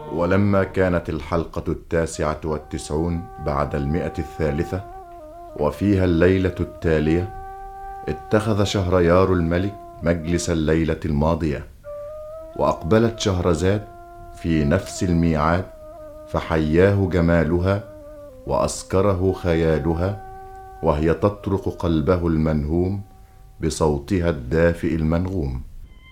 ولما كانت الحلقة 99 بعد 100 وفيها الليلة التالية، اتخذ شهريار الملك مجلس الليلة الماضية، وأقبلت شهرزاد في نفس الميعاد، فحياه جمالها وأسكره خيالها، وهي تطرق قلبه المنهوم بصوتها الدافئ المنغوم.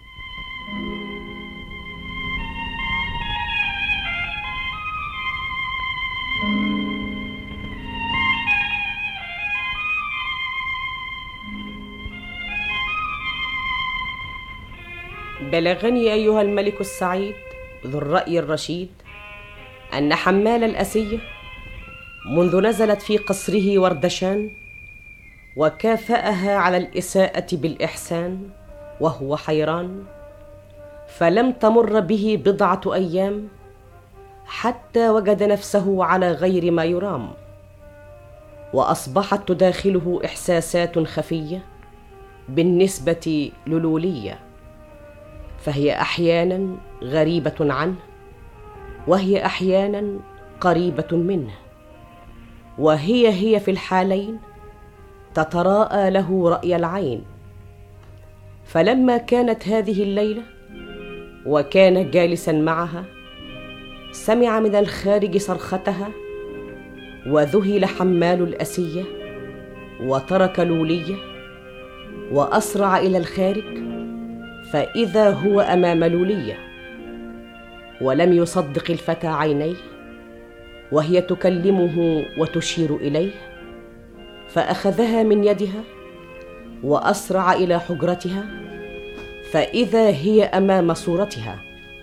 بلغني أيها الملك السعيد ذو الرأي الرشيد أن حمال الأسية منذ نزلت في قصره وردشان وكافأها على الإساءة بالإحسان وهو حيران، فلم تمر به بضعة أيام حتى وجد نفسه على غير ما يرام، وأصبحت تداخله إحساسات خفية بالنسبة للولية، فهي أحيانا غريبة عنه وهي أحيانا قريبة منه، وهي في الحالين تتراءى له رأي العين. فلما كانت هذه الليلة وكان جالسا معها، سمع من الخارج صرختها، وذهل حمال الأسية وترك لولية وأسرع إلى الخارج، فإذا هو أمام لولية، ولم يصدق الفتى عينيه وهي تكلمه وتشير إليه، فأخذها من يدها وأسرع إلى حجرتها، فإذا هي أمام صورتها.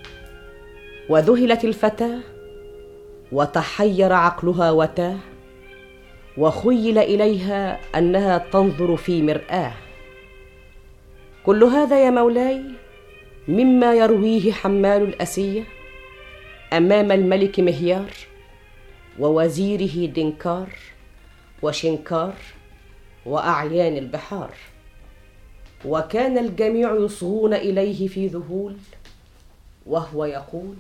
وذهلت الفتاة وتحير عقلها وتاه، وخيل إليها أنها تنظر في مرآة. كل هذا يا مولاي مما يرويه حمال الأسية أمام الملك مهيار ووزيره دنكار وشنكار وأعيان البحار، وكان الجميع يصغون إليه في ذهول، وهو يقول: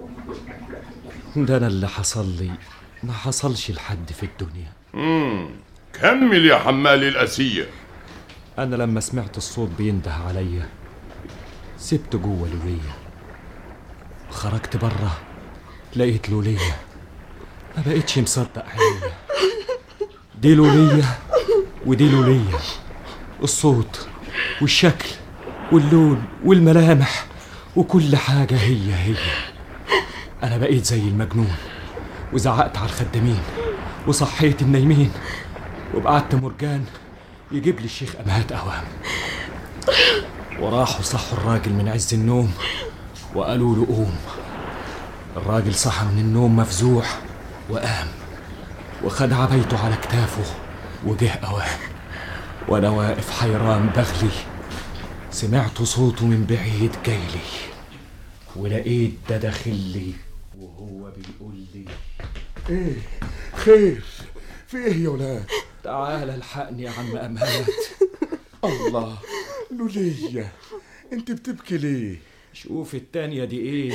ده أنا اللي حصل لي ما حصلش لحد في الدنيا. كمل يا حمال الأسية. أنا لما سمعت الصوت بينده عليا سبت جوه لولية، خرجت بره لقيت لولية، ما بقيتش مصدق عينيا. دي لولية ودي لولية، الصوت والشكل واللون والملامح وكل حاجة هي. أنا بقيت زي المجنون، وزعقت على الخدامين وصحيت النايمين، وبعت مرجان يجيب لي الشيخ أمهات أوام، وراحوا صحوا الراجل من عز النوم وقالوا له قوم. الراجل صحى من النوم مفزوع وقام وخد عبايته على كتافه وجه أوام، وأنا واقف حيران بغلي سمعت صوته من بعيد جايلي، ولقيت ده داخلي وهو بيقول لي: ايه خير؟ في ايه يا ولاد؟ تعال الحقني يا عم أمهات. الله، لولية انت بتبكي ليه؟ شوف التانية دي ايه.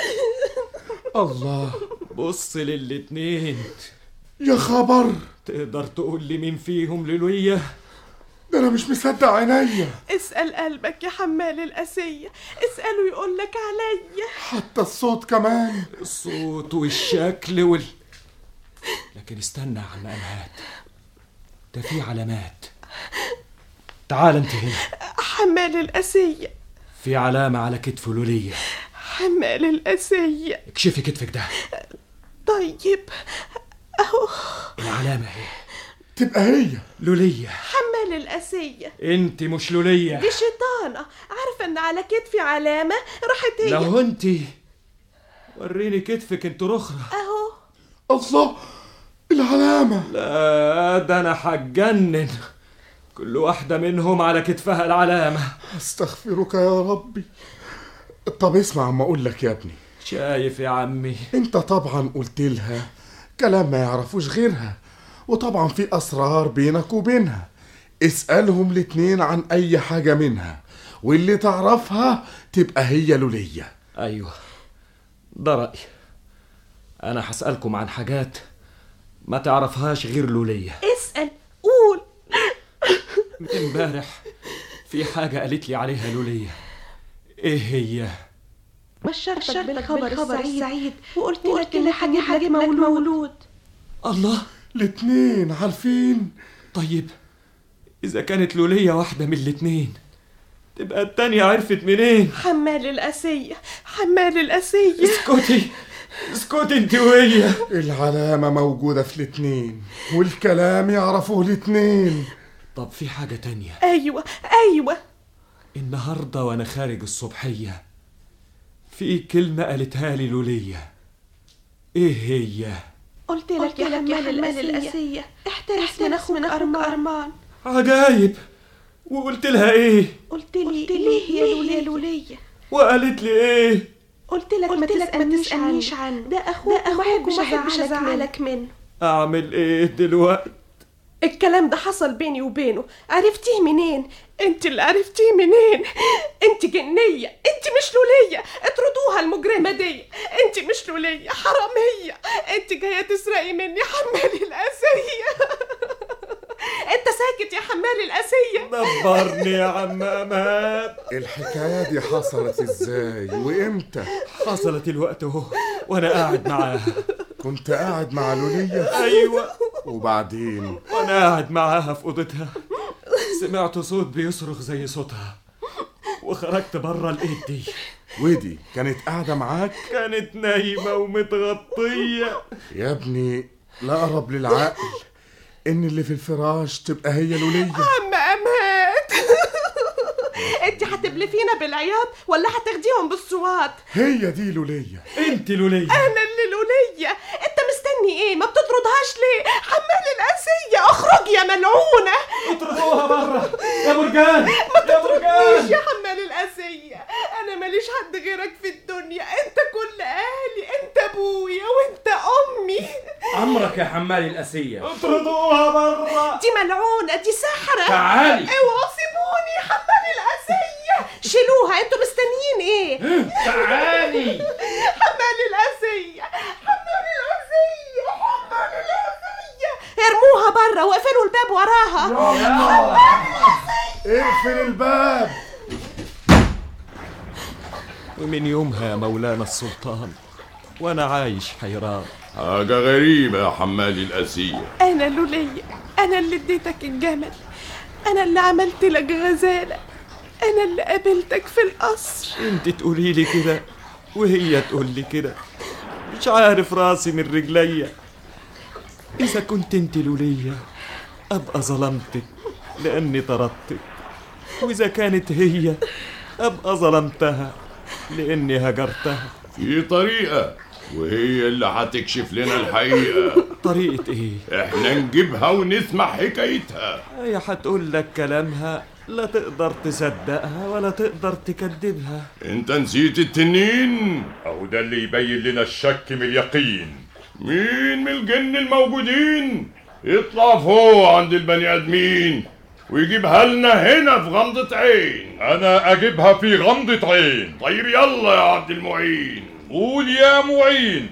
الله، بص للاتنين. يا خبر، تقدر تقول لي مين فيهم لولية؟ ده انا مش مصدق عينيا. اسأل قلبك يا حمال الأسية، اسأله يقول لك عليا. حتى الصوت كمان؟ الصوت والشكل لكن استنى يا عم أمهات، ده في علامات. تعال انت هنا. حمال الأسية، في علامة على كتف لولية. حمال الأسية، اكشفي كتفك ده. طيب اهو العلامة اهي. تبقى هي لولية. حمال الأسية، انت مش لولية، دي شيطانة. عارفة ان على كتفي علامة راحت هي. لو انت وريني كتفك انت رخرة اهو. الله، العلامة. لا ده انا هتجنن، كل واحدة منهم على كتفها العلامة. استغفرك يا ربي. طب اسمع عم اقول لك يا ابني. شايف يا عمي، انت طبعا قلت لها كلام ما يعرفوش غيرها، وطبعا في اسرار بينك وبينها. اسألهم الاتنين عن اي حاجة منها، واللي تعرفها تبقى هي لولية. ايوه ده رأيي، أنا هسألكم عن حاجات ما تعرفهاش غير لولية. اسأل، قول. امبارح في حاجة قالت لي عليها لولية. ايه هي؟ بشرتك بالخبر السعيد وقلت لك ان هجيب لك مولود. الله، الاتنين عارفين؟ طيب إذا كانت لولية واحدة من الاتنين، تبقى التانية عرفت منين؟ حمال الأسية. اسكتي انت وهي. العلامة موجودة في الاتنين والكلام يعرفوه الاتنين. طب في حاجة تانية. أيوة. النهاردة وأنا خارج الصبحية في كلمة قالتها لي لولية. ايه هي؟ قلت لك يا حمال الأسية احترس من أخوك أرمان. عجايب. وقلت لها ايه؟ قلت لي ليه يا لولية. وقالت لي ايه؟ قلت لك ما تسألنيش عنه، ده أخوك وما أحبش أزعلك منه. أعمل ايه دلوقتي؟ الكلام ده حصل بيني وبينه. عرفتيه منين؟ انت اللي عرفتيه منين؟ انت جنية، انت مش لولية. اطردوها المجرمة دي. انت مش لولية، حرامية. انت جاية تسرقي مني حمال الأسية. انت ساكت يا حمال الأسية؟ دبرني يا عم أمان. الحكاية دي حصلت ازاي وامتى؟ حصلت الوقت اهو وانا قاعد معاها. كنت قاعد مع لولية؟ ايوه. وبعدين وانا قاعد معاها في اوضتها سمعت صوت بيصرخ زي صوتها، وخرجت بره لقيت دي. ودي كانت قاعدة معاك؟ كانت نايمة ومتغطية. يا ابني لا أقرب للعقل إن اللي في الفراش تبقى هي لولية. عم أمات، انت هتبلفينا بالعياط ولا هتاخديهم بالصوات؟ هي دي لولية. انت لولية. انا اللي لولية. انت مستني ايه؟ ما بتطردهاش ليه؟ حمال الأسية اخرج يا ملعونة. اطردوها بره يا مرجان. ما تطردنيش يا حمال الأسية. انا ماليش حد غيرك في الدنيا. انت كل اهلي، انت ابويا وانت امي. عمرك يا حمال الأسية. اطردوها بره. دي ملعونة، دي سحرة. تعالي. اوعوا سيبوني حمال الأسية. شيلوها، انتوا مستنيين ايه؟ تعالي. حمال الأسية. ارموها بره واقفلوا الباب وراها. اقفل الباب. ومن يومها يا مولانا السلطان وانا عايش حيران. حاجة غريبة يا حمال الأسية. أنا لولية، أنا اللي اديتك الجمل، أنا اللي عملت لك غزالة، أنا اللي قابلتك في القصر. انت تقولي لي كده وهي تقول لي كده، مش عارف راسي من رجليا. إذا كنت انت لولية أبقى ظلمتك لأني طردتك، وإذا كانت هي أبقى ظلمتها لأني هجرتها. في طريقة وهي اللي هتكشف لنا الحقيقة. طريقة إيه؟ احنا نجيبها ونسمع حكايتها. هي هتقول لك كلامها لا تقدر تصدقها ولا تقدر تكذبها. انت نسيت التنين؟ أهو ده اللي يبين لنا الشك من اليقين. مين من الجن الموجودين يطلع فوق عند البني آدمين ويجيبها لنا هنا في غمضة عين؟ أنا أجيبها في غمضة عين. طيب يلا يا عبد المعين. قول يا معين.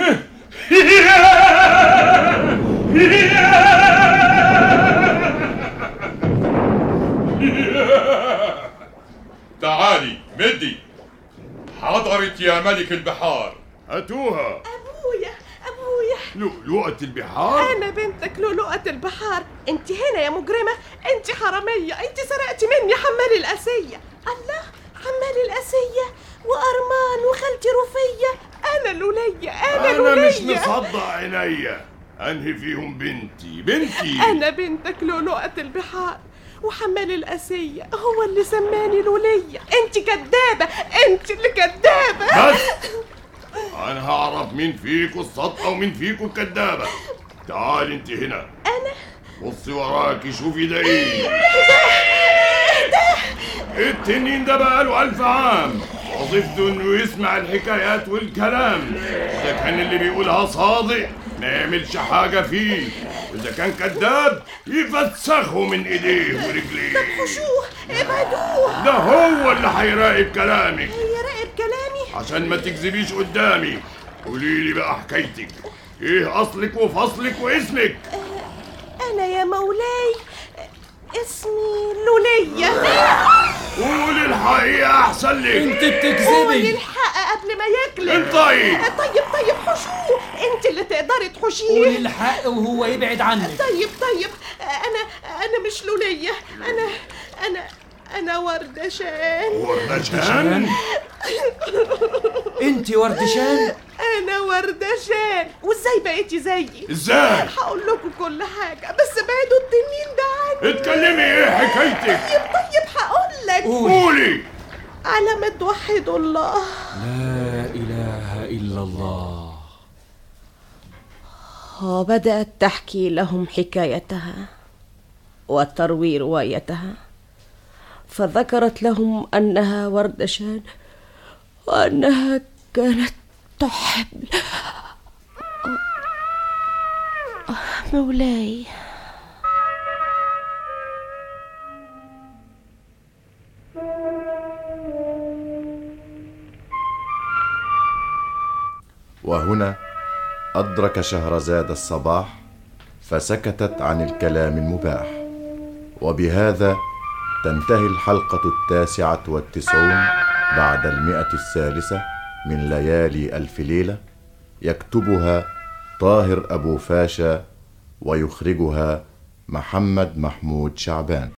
تعالي مدي. حضرت يا ملك البحار. هاتوها. أبويا لؤلؤة البحار. أنا بنتك لؤلؤة البحار. أنت هنا يا مجرمة، أنت حرامية، أنت سرقتي مني حمال الأسية. الله، حمال الأسية وأرمان وخالتي رفية. أنا لولية، أنا مش مصدق عينيا. أنهي فيهم بنتي؟ أنا بنتك لؤلؤة البحار، وحمال الأسية هو اللي سماني لولية. أنت كدابة، أنت اللي كدابة. بس أنا هعرف مين فيكوا الصادقة ومين فيكوا الكدابة. تعالي أنت هنا. أنا؟ بصي وراكي شوفي ده إيه. التنين ده بقاله 1000 عام وظيفته إنه يسمع الحكايات والكلام. إذا كان اللي بيقولها صادق ما يعملش حاجة فيه، وإذا كان كذاب يفسخه من إيديه ورجليه. طب ابعدوه. ده هو اللي هيراقب كلامك. هيراقب كلامي؟ عشان ما تكذبيش قدامي. قولي لي بقى حكايتك، ايه اصلك وفصلك واسمك؟ أنا يا مولاي اسمي لولية. قولي الحقيقة أحسن لك. انت قولي بتكذبي. الحق قبل ما يكلم. انطقي. طيب حشوه، انت اللي تقدري قولي تحشيه. الحق وهو يبعد عنك. طيب انا مش لولية، انا وردشان. وردشان؟ انت وردشان؟ انا وردشان. وازاي بقيتي زيي؟ ازاي؟ هقول لكم كل حاجة، بس بعدوا التنين ده عني. اتكلمي، ايه حكايتك؟ طيب هقول لك. قولي. على ما توحدوا الله. لا إله إلا الله. وبدأت تحكي لهم حكايتها وتروي روايتها، فذكرت لهم أنها وردشان وأنها كانت تحب مولاي. وهنا أدرك شهرزاد الصباح فسكتت عن الكلام المباح. وبهذا تنتهي الحلقة 99 بعد 100 من ليالي ألف ليلة، يكتبها طاهر أبو فاشا ويخرجها محمد محمود شعبان.